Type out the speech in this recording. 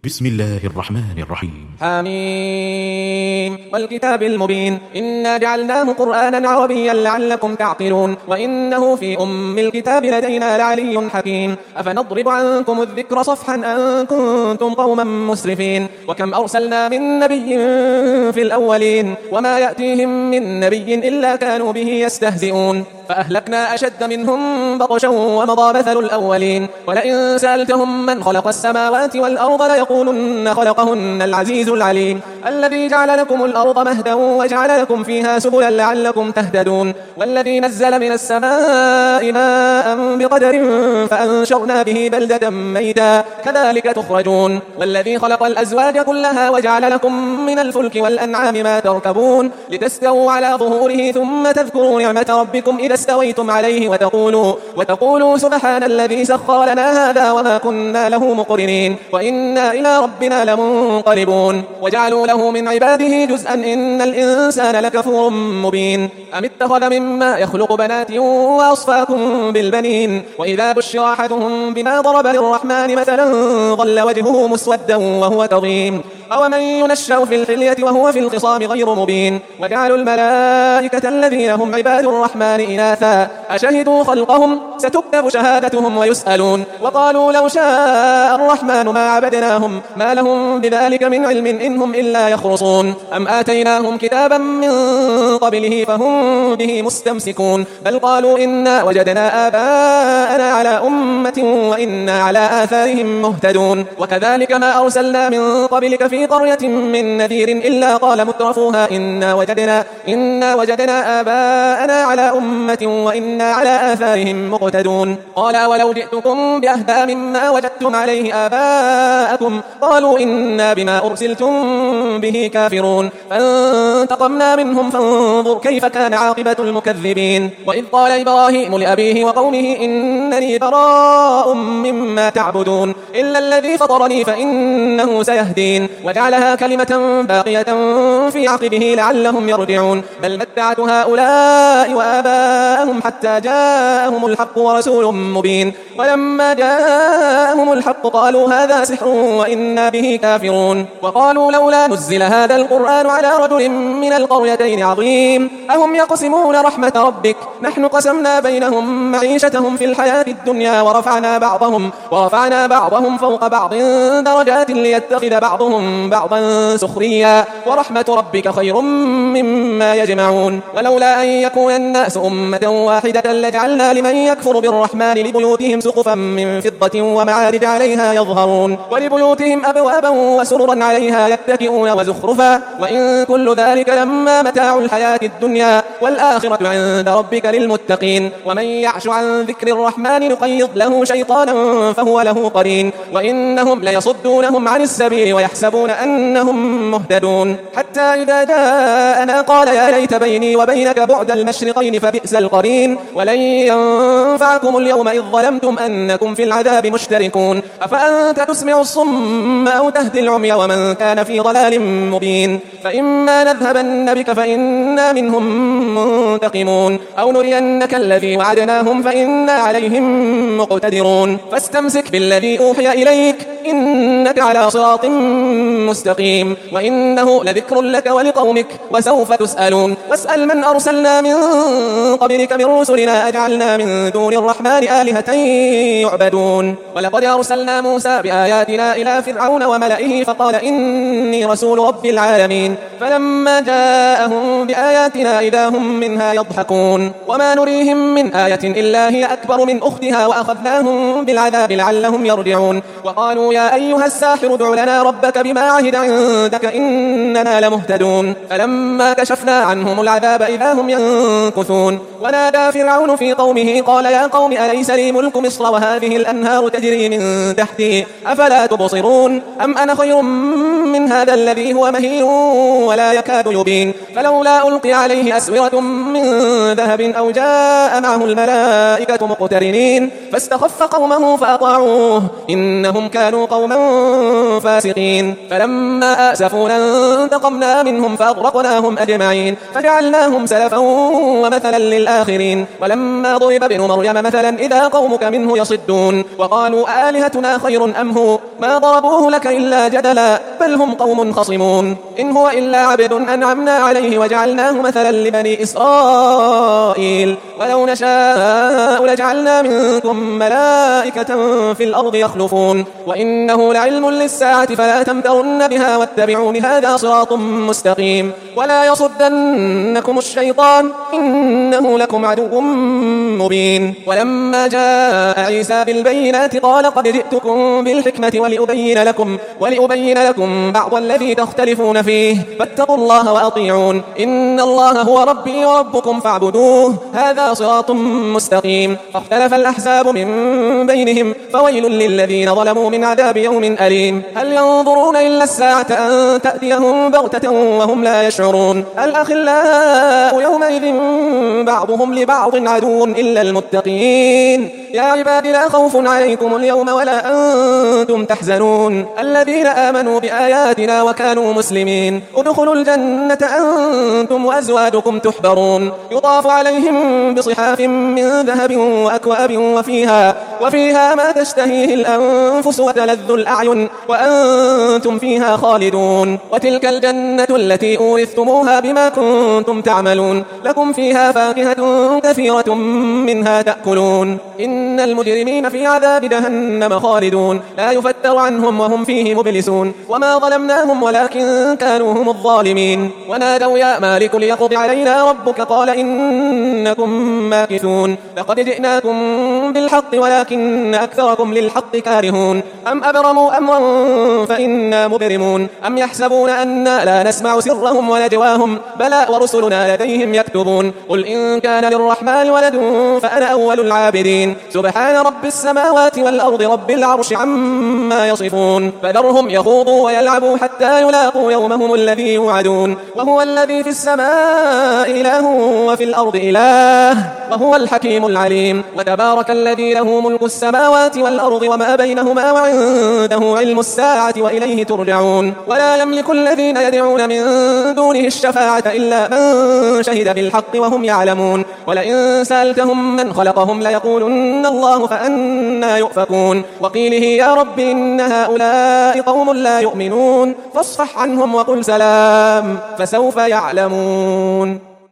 بسم الله الرحمن الرحيم. حميم والكتاب المبين إنا جعلناه قرآنا عربيا لعلكم تعقلون وإنه في الكتاب لدينا لعلي حكيم أفنضرب عنكم الذكر صفحا أن كنتم قوما مسرفين وكم أرسلنا من نبي في الأولين وما يأتيهم من نبي إلا كانوا به يستهزئون فأهلكنا أشد منهم بطشا ومضى مثل الأولين ولئن سألتهم من خلق السماوات والأرض ليقولن خلقهن العزيز العليم الذي جعل لكم الأرض مهدا وجعل لكم فيها سبلا لعلكم تهتدون والذي نزل من السماء ماء بقدر فأنشرنا به بلدة ميتا كذلك تخرجون والذي خلق الأزواج كلها وجعل لكم من الفلك والأنعام ما تركبون لتستووا على ظهوره ثم تذكروا نعمة ربكم إذا استويتم عليه وتقولوا سبحان الذي سخر لنا هذا وما كنا له مقرنين وإنا إلى ربنا لمنقلبون وجعلوا له من عباده جزءا إن الإنسان لكفور مبين أم اتخذ مما يخلق بنات وأصفاكم بالبنين وإذا بشر أحدهم بما ضرب للرحمن مثلا ظل وجهه مسودا وهو كظيم أومن ينشأ في الحلية وهو في الخصام غير مبين وجعلوا الملائكة الذين هم عباد الرحمن إناثا أشهدوا خلقهم ستكتب شهادتهم ويسألون وقالوا لو شاء الرحمن ما عبدناهم ما لهم بذلك من علم إنهم إلا يخرصون أم آتيناهم كتابا من قبله فهم به مستمسكون بل قالوا إنا وجدنا آباءنا على أمة وإنا على آثارهم مهتدون وكذلك ما أرسلنا من قبلك في قرية من نذير إلا قال مترفوها إنا وجدنا آباءنا على أمة وإنا على آثارهم مقتدون قال ولو جئتكم بأهدى مما وجدتم عليه آباءكم قالوا إنا بما أرسلتم به كافرون فانتقمنا منهم فانظر كيف كان عاقبة المكذبين وإذ قال إبراهيم لأبيه وقومه إنني براء مما تعبدون إلا الذي فطرني فإنه سيهدين وجعلها كلمة باقية في عقبه لعلهم يرجعون بل متعت هؤلاء وآباءهم حتى جاءهم الحق ورسول مبين ولما جاءهم الحق قالوا هذا سحر وإنا به كافرون وقالوا لولا نزل هذا القرآن على رجل من القريتين عظيم أهم يقسمون رحمة ربك نحن قسمنا بينهم معيشتهم في الحياة الدنيا ورفعنا بعضهم فوق بعض درجات ليتخذ بعضهم بعضا سخريا ورحمة ربك خير مما يجمعون ولولا أن يكون الناس أمة واحدة لجعلنا لمن يكفر بالرحمن لبيوتهم سقفا من فضة ومعارج عليها يظهرون ولبيوتهم أبوابا وسررا عليها يتكئون وزخرفا وإن كل ذلك لما متاع الحياة الدنيا والآخرة عند ربك للمتقين ومن يعش عن ذكر الرحمن نقيض له شيطانا فهو له قرين وإنهم ليصدونهم عن السبيل ويحسبون أنهم مهتدون حتى إذا جاءنا قال يا ليت بيني وبينك بعد المشرقين فبئس القرين ولن ينفعكم اليوم إذ ظلمتم أنكم في العذاب مشتركون أفأنت تسمع الصم أو تهدي العمي ومن كان في ضلال مبين فإما نذهبن بك فإنا منهم منتقمون أو نرينك الذي وعدناهم فإنا عليهم مقتدرون فاستمسك بالذي أوحي إليك إنك على صراط مستقيم وإنه لذكر لك ولقومك وسوف تسألون واسأل من أرسلنا من قبلك من رسلنا أجعلنا من دون الرحمن آلهة يعبدون ولقد أرسلنا موسى بآياتنا إلى فرعون وملئه فقال إني رسول رب العالمين فلما جاءهم بآياتنا إذا هم منها يضحكون وما نريهم من آية إلا هي أكبر من أختها وأخذناهم بالعذاب لعلهم يرجعون وقالوا يا أيها الساحر ادع لنا ربك بما عهد عندك إننا لمهتدون فلما كشفنا عنهم العذاب إذا هم ينكثون ونادى فرعون في قومه قال يا قوم أليس لي ملك مصر وهذه الأنهار تجري من تحتي أفلا تبصرون أم أنا خير من هذا الذي هو مهين ولا يكاد يبين فلولا ألقي عليه أسورة من ذهب أو جاء معه الملائكة مقترنين فاستخف قومه فأطاعوه إنهم كانوا كانوا قوما فاسقين فلما آسفونا انتقمنا منهم فأغرقناهم أجمعين فجعلناهم سلفا ومثلا للآخرين ولما ضرب ابن مريم مثلا إذا قومك منه يصدون وقالوا آلهتنا خير أم هو ما ضربوه لك إلا جدلا بل هم قوم خصمون إن هو إلا عبد أنعمنا عليه وجعلناه مثلا لبني إسرائيل ولو نشاء لجعلنا منكم ملائكة في الأرض يخلفون وإنه لعلم للساعة فلا تمترن بها واتبعون هذا صراط مستقيم ولا يصدنكم الشيطان إنه لكم عدو مبين ولما جاء عيسى بالبينات قال قد جئتكم بالحكمة ولأبين لكم بعض الذي تختلفون فيه فاتقوا الله وأطيعون إن الله هو ربي وربكم فاعبدوه هذا صراط مستقيم فاختلف الأحزاب من بينهم فويل للذين ظلموا من عذاب يوم أليم هل ينظرون إلا الساعة أن تأتيهم بغتة وهم لا يشعرون الأخلاء يومئذ بعضهم لبعض عدو إلا المتقين يا عباد لا خوف عليكم اليوم ولا أنتم تحزنون الذين آمنوا بآياتنا وكانوا مسلمين ادخلوا الجنة أنتم وأزواجكم تحبرون يطاف عليهم بصحاف من ذهب وأكواب وفيها ما تشتهيه الأنفس وتلذ الأعين وأنتم فيها خالدون وتلك الجنة التي أورثتموها بما كنتم تعملون لكم فيها فاكهة كثيرة منها تأكلون إن المجرمين في عذاب جهنم خالدون لا يفتر عنهم وهم فيه مبلسون وما ظلمناهم ولكن كانوا هم الظالمين ونادوا يا مالك ليقض علينا ربك قال إنكم ماكثون لقد جئناكم بالحق ولكن أكثركم للحق كارهون أم أبرموا أمرا فإنا مبرمون أم يحسبون أنا لا نسمع سرهم ونجواهم بلى ورسلنا لديهم يكتبون قل إن كان للرحمن ولد فأنا أول العابدين سبحان رب السماوات والأرض رب العرش عما يصفون فذرهم يخوضوا ويلعبوا حتى يلاقوا يومهم الذي يوعدون وهو الذي في السماء إله وفي الأرض إله وهو الحكيم العليم وتبارك الذي له ملك السماوات والأرض وما بينهما وعنده علم الساعة وإليه ترجعون ولا يملك الذين يدعون من دونه الشفاعة إلا من شهد بالحق وهم يعلمون ولئن سألتهم من خلقهم ليقولن الله فأنا يؤفكون وقيله يا رب إن هؤلاء قوم لا يؤمنون فاصفح عنهم وقل سلام فسوف يعلمون